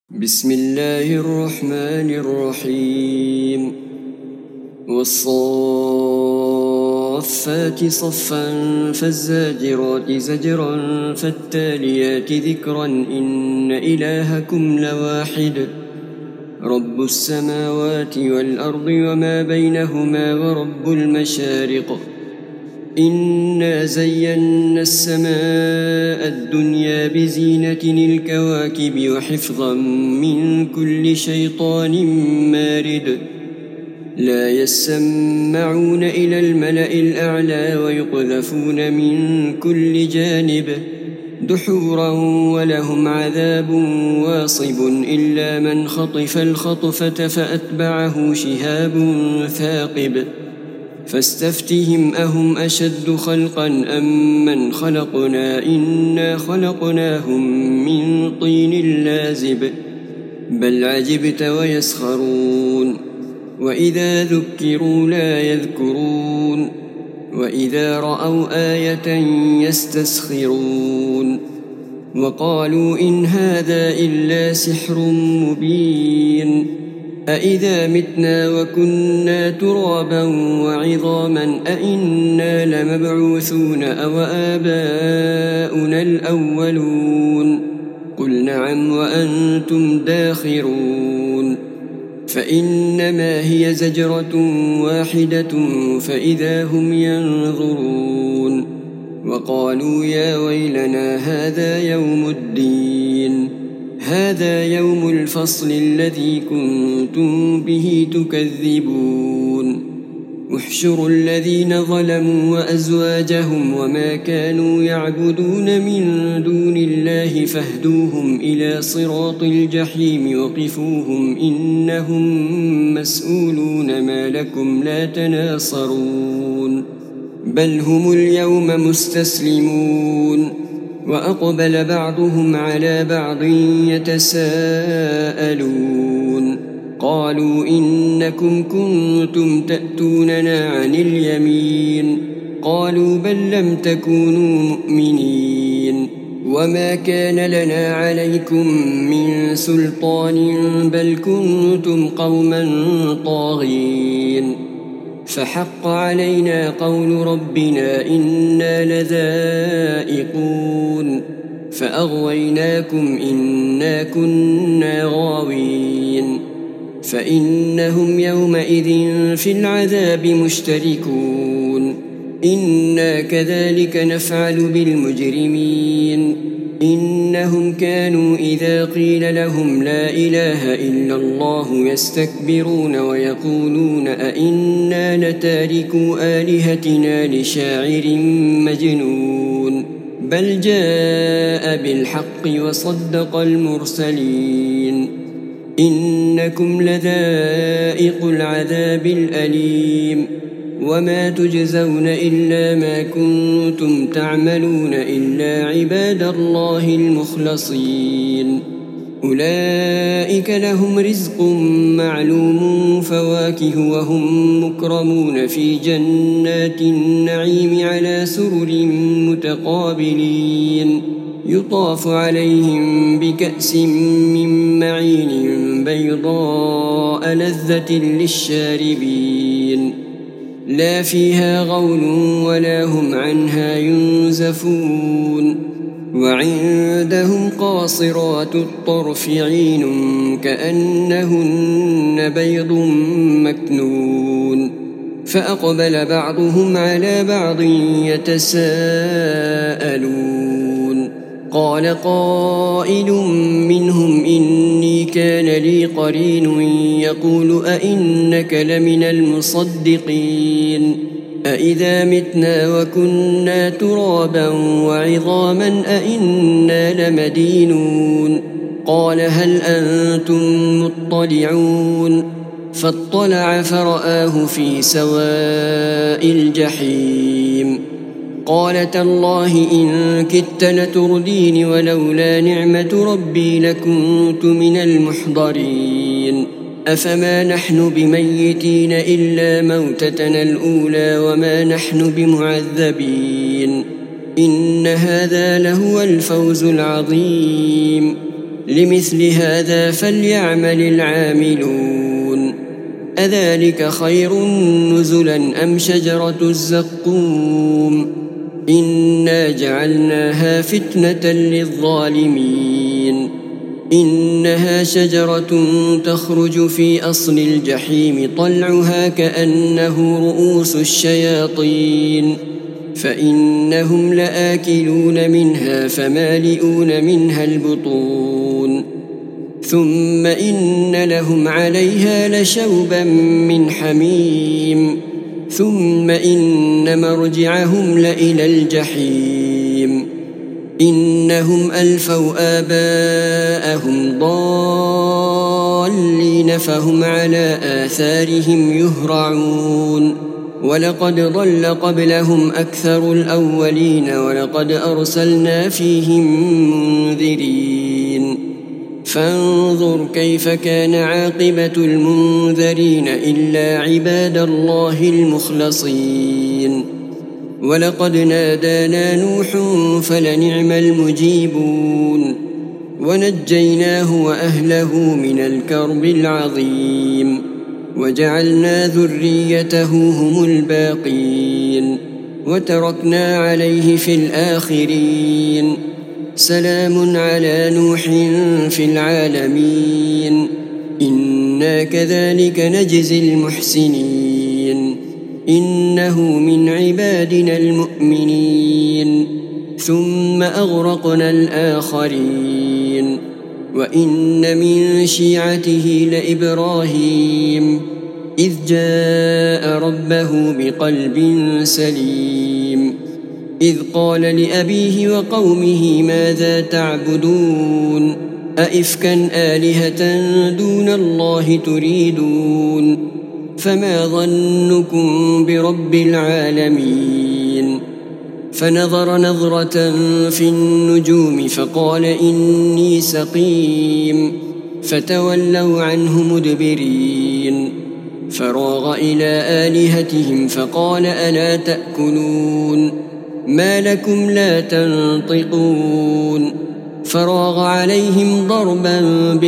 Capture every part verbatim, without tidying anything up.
بسم الله الرحمن الرحيم والصافات صفا فالزاجرات زجرا فالتاليات ذكرا إن إلهكم لواحد رب السماوات والأرض وما بينهما ورب المشارق إنا زينا السماء الدنيا بزينة الكواكب وحفظا من كل شيطان مارد لا يسمعون إلى الملأ الأعلى ويقذفون من كل جانب دحورا ولهم عذاب واصب إلا من خطف الخطفة فأتبعه شهاب ثاقب فاستفتهم أهم أشد خلقا أم من خلقنا إنا خلقناهم من طين لازب بل عجبت ويسخرون وإذا ذكروا لا يذكرون وإذا رأوا آية يستسخرون وقالوا إن هذا إلا سحر مبين أإذا متنا وكنا ترابا وعظاما أإنا لمبعوثون أو آباؤنا الأولون قل نعم وأنتم داخرون فإنما هي زجرة واحدة فإذا هم ينظرون وقالوا يا ويلنا هذا يوم الدين هذا يوم الفصل الذي كنتم به تكذبون احشروا الذين ظلموا وأزواجهم وما كانوا يعبدون من دون الله فاهدوهم إلى صراط الجحيم وقفوهم إنهم مسؤولون ما لكم لا تناصرون بل هم اليوم مستسلمون وأقبل بعضهم على بعض يتساءلون قالوا إنكم كنتم تأتوننا عن اليمين قالوا بل لم تكونوا مؤمنين وما كان لنا عليكم من سلطان بل كنتم قوما طاغين فحق علينا قول ربنا إنا لذائقون فأغويناكم إنا كنا غاوين فإنهم يومئذ في العذاب مشتركون إنا كذلك نفعل بالمجرمين إنهم كانوا إذا قيل لهم لا إله إلا الله يستكبرون ويقولون أئنا لتاركو آلهتنا لشاعر مجنون بل جاء بالحق وصدق المرسلين إنكم لذائق العذاب الأليم وما تجزون إلا ما كنتم تعملون إلا عباد الله المخلصين أولئك لهم رزق معلوم فواكه وهم مكرمون في جنات النعيم على سرر متقابلين يطاف عليهم بكأس من معين بيضاء لذة للشاربين لا فيها غول ولا هم عنها ينزفون وعندهم قاصرات الطرف عين كأنهن بيض مكنون فأقبل بعضهم على بعض يتساءلون قال قائل منهم إني كان لي قرين يقول أئنك لمن المصدقين أئذا متنا وكنا ترابا وعظاما أئنا لمدينون قال هل أنتم مطلعون فاطلع فرآه في سواء الجحيم قال تالله إن كدت لتردين ولولا نعمة ربي لكنت من المحضرين أفما نحن بميتين إلا موتتنا الأولى وما نحن بمعذبين إن هذا لهو الفوز العظيم لمثل هذا فليعمل العاملون أذلك خير نزلا أم شجرة الزقوم إنا جعلناها فتنة للظالمين إنها شجرة تخرج في أصل الجحيم طلعها كأنه رؤوس الشياطين فإنهم لآكلون منها فمالئون منها البطون ثم إن لهم عليها لشوبا من حميم ثم إن مرجعهم لإلى الجحيم إنهم ألفوا آباءهم ضالين فهم على آثارهم يهرعون ولقد ضل قبلهم أكثر الأولين ولقد أرسلنا فيهم منذرين فانظر كيف كان عاقبة المنذرين إلا عباد الله المخلصين ولقد نادانا نوح فلنعم المجيبون ونجيناه وأهله من الكرب العظيم وجعلنا ذريته هم الباقين وتركنا عليه في الآخرين سلام على نوح في العالمين إنا كذلك نجزي المحسنين إنه من عبادنا المؤمنين ثم أغرقنا الآخرين وإن من شيعته لإبراهيم إذ جاء ربه بقلب سليم إذ قال لأبيه وقومه ماذا تعبدون أئفكا آلهة دون الله تريدون فما ظنكم برب العالمين فنظر نظرة في النجوم فقال إني سقيم فتولوا عنه مدبرين فراغ إلى آلهتهم فقال ألا تأكلون ما لكم لا تنطقون فراغ عليهم ضربا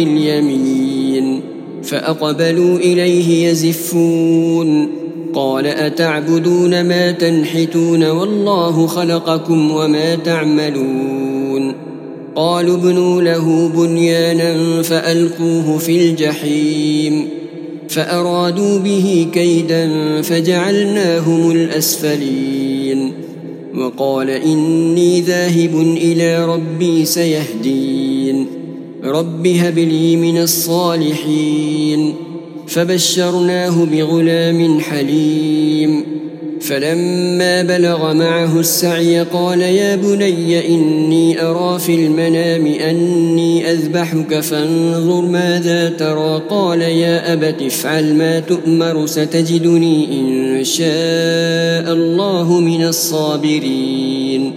باليمين فأقبلوا إليه يزفون قال أتعبدون ما تنحتون والله خلقكم وما تعملون قالوا ابنوا له بنيانا فألقوه في الجحيم فأرادوا به كيدا فجعلناهم الأسفلين وقال إني ذاهب إلى ربي سيهدين رب هب لي من الصالحين فبشرناه بغلام حليم فلما بلغ معه السعي قال يا بني إني أرى في المنام أني أذبحك فانظر ماذا ترى قال يا أبت افعل ما تؤمر ستجدني إن شاء الله من الصابرين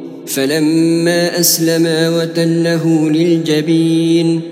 فلما أسلما وتله للجبين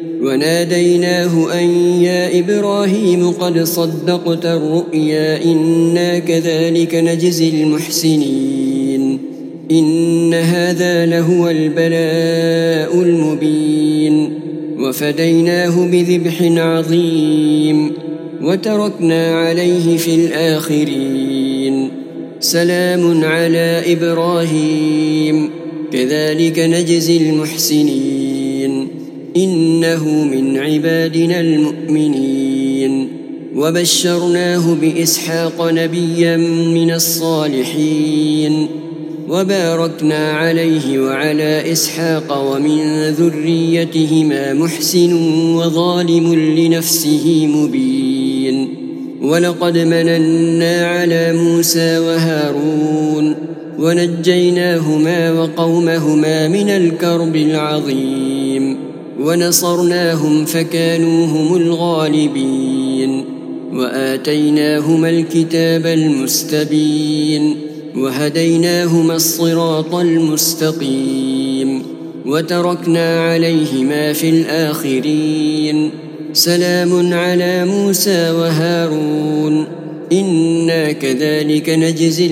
وناديناه أن يا إبراهيم قد صدقت الرؤيا إنا كذلك نجزي المحسنين إن هذا لهو البلاء المبين وفديناه بذبح عظيم وتركنا عليه في الآخرين سلام على إبراهيم كذلك نجزي المحسنين إنه من عبادنا المؤمنين وبشرناه بإسحاق نبيا من الصالحين وباركنا عليه وعلى إسحاق ومن ذريتهما محسن وظالم لنفسه مبين ولقد مننا على موسى وهارون ونجيناهما وقومهما من الكرب العظيم ونصرناهم فكانوا هم الغالبين وآتيناهما الكتاب المستبين وهديناهما الصراط المستقيم وتركنا عليهما في الآخرين سلام على موسى وهارون إنا كذلك نجزي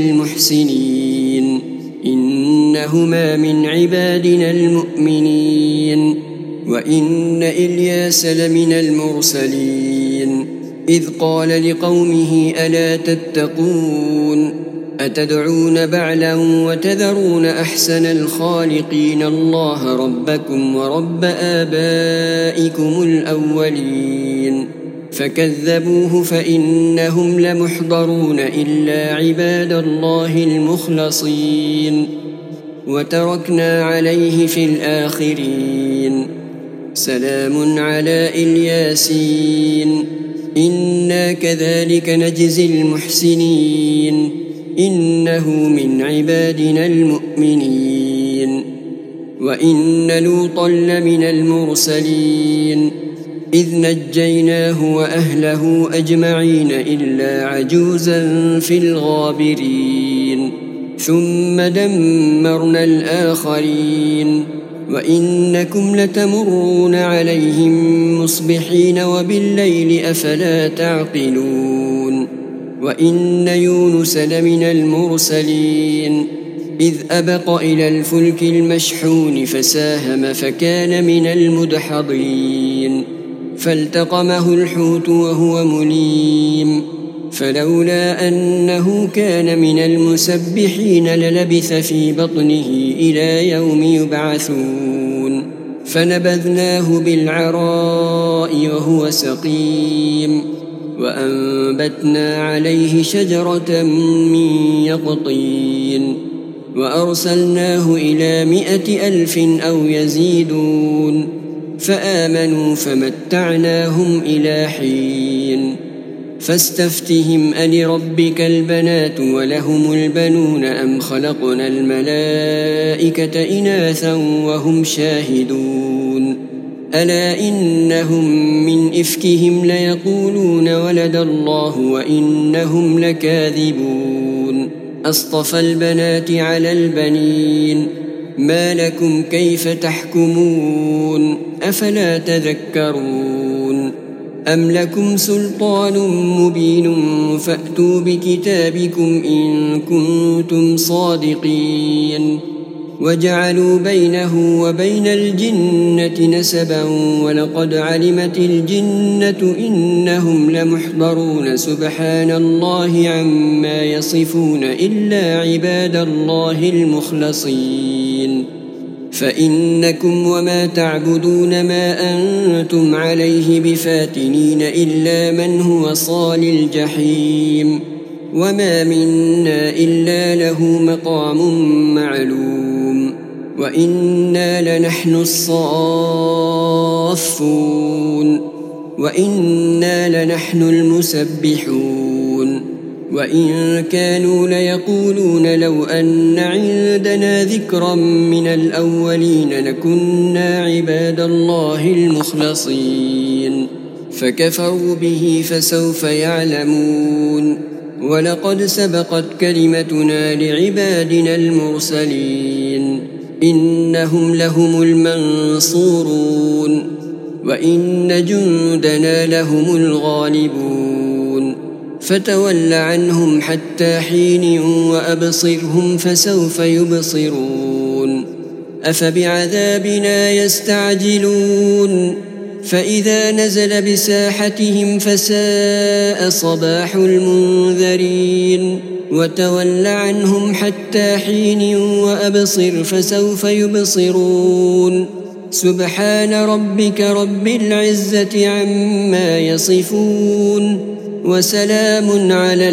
المحسنين إنهما من عبادنا المؤمنين وإن إلياس لمن المرسلين إذ قال لقومه ألا تتقون أتدعون بعلا وتذرون أحسن الخالقين الله ربكم ورب آبائكم الأولين فكذبوه فإنهم لمحضرون إلا عباد الله المخلصين وتركنا عليه في الآخرين سلام على الياسين إنا كذلك نجزي المحسنين إنه من عبادنا المؤمنين وإن لوطا لمن المرسلين إذ نجيناه وأهله أجمعين إلا عجوزا في الغابرين ثم دمرنا الآخرين وإنكم لتمرون عليهم مصبحين وبالليل أفلا تعقلون وإن يونس لمن المرسلين إذ أبق إلى الفلك المشحون فساهم فكان من المدحضين فالتقمه الحوت وهو مليم فلولا أنه كان من المسبحين للبث في بطنه إلى يوم يبعثون فنبذناه بالعراء وهو سقيم وأنبتنا عليه شجرة من يقطين وأرسلناه إلى مائة ألف أو يزيدون فآمنوا فمتعناهم إلى حين فاستفتهم ألربك البنات ولهم البنون أم خلقنا الملائكة إناثا وهم شاهدون ألا إنهم من إفكهم ليقولون ولد الله وإنهم لكاذبون أصطفى البنات على البنين ما لكم كيف تحكمون أفلا تذكرون أم لكم سلطان مبين فأتوا بكتابكم إن كنتم صادقين وجعلوا بينه وبين الجنة نسبا ولقد علمت الجنة إنهم لمحضرون سبحان الله عما يصفون إلا عباد الله المخلصين فإنكم وما تعبدون ما أنتم عليه بفاتنين إلا من هو صال الجحيم وما منا إلا له مقام معلوم وإنا لنحن الصافون وإنا لنحن المسبحون وإن كانوا ليقولون لو أن عندنا ذكرا من الأولين لكنا عباد الله المخلصين فكفروا به فسوف يعلمون ولقد سبقت كلمتنا لعبادنا المرسلين إنهم لهم المنصورون وإن جندنا لهم الغالبون فتول عنهم حتى حين وأبصرهم فسوف يبصرون أفبعذابنا يستعجلون فإذا نزل بساحتهم فساء صباح المنذرين وتول عنهم حتى حين وأبصر فسوف يبصرون سبحان ربك رب العزة عما يصفون وسلام على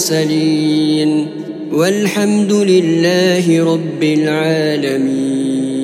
المرسلين والحمد لله رب العالمين.